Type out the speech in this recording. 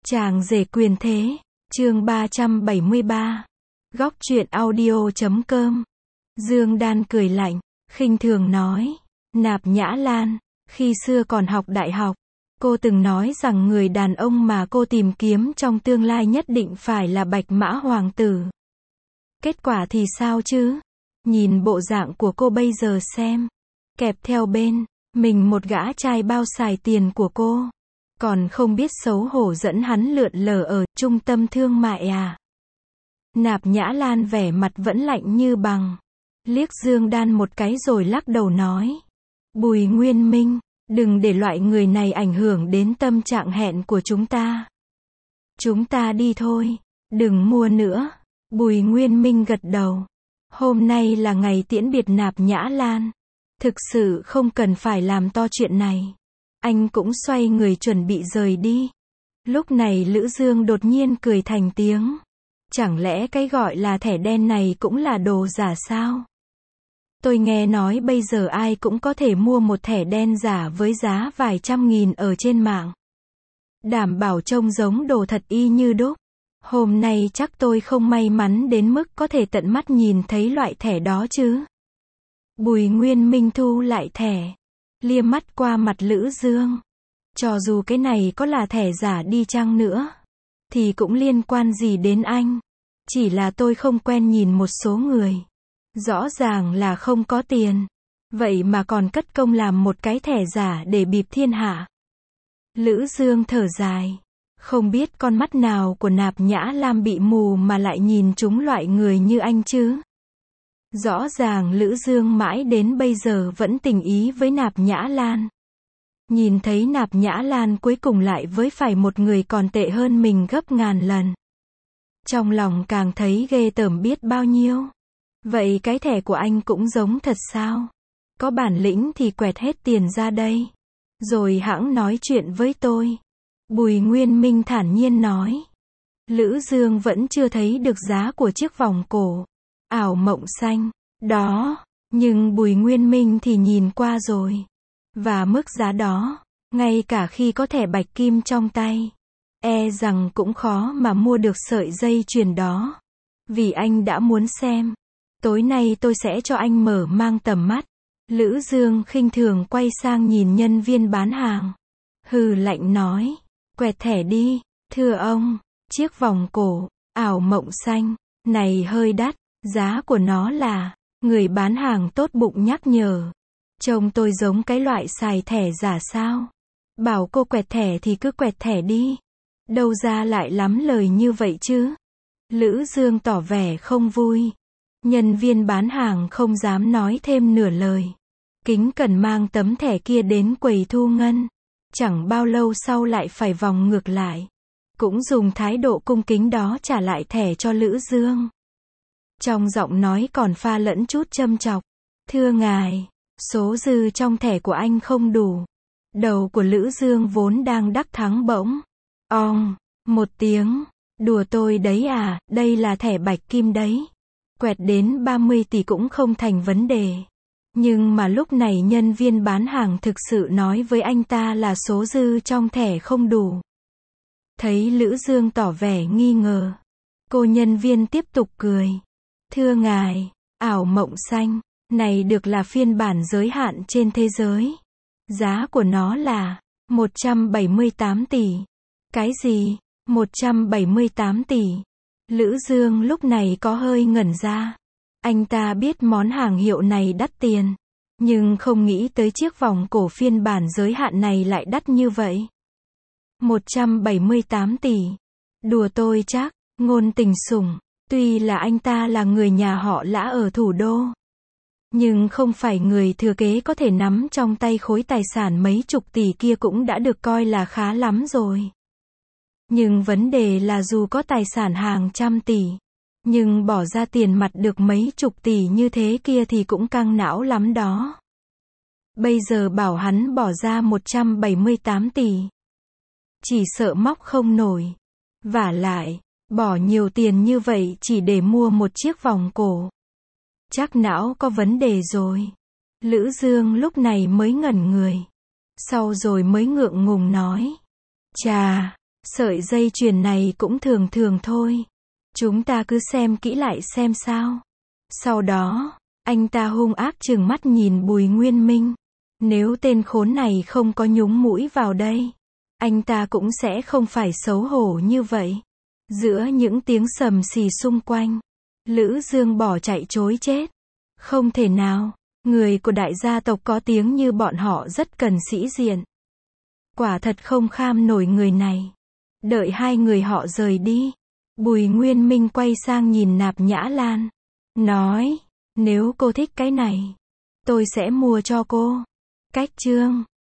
Chàng rể quyền thế, chương 373. Góc truyện audio.com. Dương Đan cười lạnh, khinh thường nói, Nạp Nhã Lan, khi xưa còn học đại học, cô từng nói rằng người đàn ông mà cô tìm kiếm trong tương lai nhất định phải là Bạch Mã Hoàng tử. Kết quả thì sao chứ? Nhìn bộ dạng của cô bây giờ xem, kẹp theo bên mình một gã trai bao xài tiền của cô, còn không biết xấu hổ dẫn hắn lượn lờ ở trung tâm thương mại à? Nạp Nhã Lan vẻ mặt vẫn lạnh như bằng, liếc Dương Đan một cái rồi lắc đầu nói, Bùi Nguyên Minh, đừng để loại người này ảnh hưởng đến tâm trạng hẹn của chúng ta. Chúng ta đi thôi, đừng mua nữa. Bùi Nguyên Minh gật đầu. Hôm nay là ngày tiễn biệt Nạp Nhã Lan. Thực sự không cần phải làm to chuyện này. Anh cũng xoay người chuẩn bị rời đi. Lúc này Lữ Dương đột nhiên cười thành tiếng. Chẳng lẽ cái gọi là thẻ đen này cũng là đồ giả sao? Tôi nghe nói bây giờ ai cũng có thể mua một thẻ đen giả với giá vài trăm nghìn ở trên mạng. Đảm bảo trông giống đồ thật y như đúc. Hôm nay chắc tôi không may mắn đến mức có thể tận mắt nhìn thấy loại thẻ đó chứ. Bùi Nguyên Minh thu lại thẻ, liếc mắt qua mặt Lữ Dương. Cho dù cái này có là thẻ giả đi chăng nữa, thì cũng liên quan gì đến anh. Chỉ là tôi không quen nhìn một số người. Rõ ràng là không có tiền. Vậy mà còn cất công làm một cái thẻ giả để bịp thiên hạ. Lữ Dương thở dài. Không biết con mắt nào của Nạp Nhã Lam bị mù mà lại nhìn trúng loại người như anh chứ. Rõ ràng Lữ Dương mãi đến bây giờ vẫn tình ý với Nạp Nhã Lan. Nhìn thấy Nạp Nhã Lan cuối cùng lại với phải một người còn tệ hơn mình gấp ngàn lần. Trong lòng càng thấy ghê tởm biết bao nhiêu. Vậy cái thẻ của anh cũng giống thật sao? Có bản lĩnh thì quẹt hết tiền ra đây. Rồi hẵng nói chuyện với tôi. Bùi Nguyên Minh thản nhiên nói. Lữ Dương vẫn chưa thấy được giá của chiếc vòng cổ ảo mộng xanh đó, nhưng Bùi Nguyên Minh thì nhìn qua rồi. Và mức giá đó, ngay cả khi có thẻ bạch kim trong tay, e rằng cũng khó mà mua được sợi dây chuyền đó. Vì anh đã muốn xem. Tối nay tôi sẽ cho anh mở mang tầm mắt. Lữ Dương khinh thường quay sang nhìn nhân viên bán hàng. Hừ lạnh nói. Quẹt thẻ đi, thưa ông, chiếc vòng cổ ảo mộng xanh này hơi đắt, giá của nó là, người bán hàng tốt bụng nhắc nhở. Trông tôi giống cái loại xài thẻ giả sao? Bảo cô quẹt thẻ thì cứ quẹt thẻ đi. Đâu ra lại lắm lời như vậy chứ? Lữ Dương tỏ vẻ không vui. Nhân viên bán hàng không dám nói thêm nửa lời. Kính cẩn mang tấm thẻ kia đến quầy thu ngân. Chẳng bao lâu sau lại phải vòng ngược lại. Cũng dùng thái độ cung kính đó trả lại thẻ cho Lữ Dương. Trong giọng nói còn pha lẫn chút châm chọc. Thưa ngài, số dư trong thẻ của anh không đủ. Đầu của Lữ Dương vốn đang đắc thắng bỗng. Ong, một tiếng. Đùa tôi đấy à, đây là thẻ bạch kim đấy. Quẹt đến 30 tỷ cũng không thành vấn đề. Nhưng mà lúc này nhân viên bán hàng thực sự nói với anh ta là số dư trong thẻ không đủ. Thấy Lữ Dương tỏ vẻ nghi ngờ. Cô nhân viên tiếp tục cười. Thưa ngài, ảo mộng xanh này được là phiên bản giới hạn trên thế giới. Giá của nó là 178 tỷ. Cái gì? 178 tỷ. Lữ Dương lúc này có hơi ngẩn ra. Anh ta biết món hàng hiệu này đắt tiền, nhưng không nghĩ tới chiếc vòng cổ phiên bản giới hạn này lại đắt như vậy. 178 tỷ. Đùa tôi chắc, Ngôn Tình Sủng, tuy là anh ta là người nhà họ Lã ở thủ đô, nhưng không phải người thừa kế có thể nắm trong tay khối tài sản mấy chục tỷ kia cũng đã được coi là khá lắm rồi. Nhưng vấn đề là dù có tài sản hàng trăm tỷ, nhưng bỏ ra tiền mặt được mấy chục tỷ như thế kia thì cũng căng não lắm đó. Bây giờ bảo hắn bỏ ra 178 tỷ. Chỉ sợ móc không nổi. Vả lại, bỏ nhiều tiền như vậy chỉ để mua một chiếc vòng cổ. Chắc não có vấn đề rồi. Lữ Dương lúc này mới ngẩn người. Sau rồi mới ngượng ngùng nói. Chà, Sợi dây chuyền này cũng thường thường thôi. Chúng ta cứ xem kỹ lại xem sao. Sau đó, anh ta hung ác trừng mắt nhìn Bùi Nguyên Minh. Nếu tên khốn này không có nhúng mũi vào đây, anh ta cũng sẽ không phải xấu hổ như vậy. Giữa những tiếng sầm xì xung quanh, Lữ Dương bỏ chạy trối chết. Không thể nào, người của đại gia tộc có tiếng như bọn họ rất cần sĩ diện. Quả thật không kham nổi người này. Đợi hai người họ rời đi, Bùi Nguyên Minh quay sang nhìn Nạp Nhã Lan. Nói, nếu cô thích cái này, tôi sẽ mua cho cô. Cách chương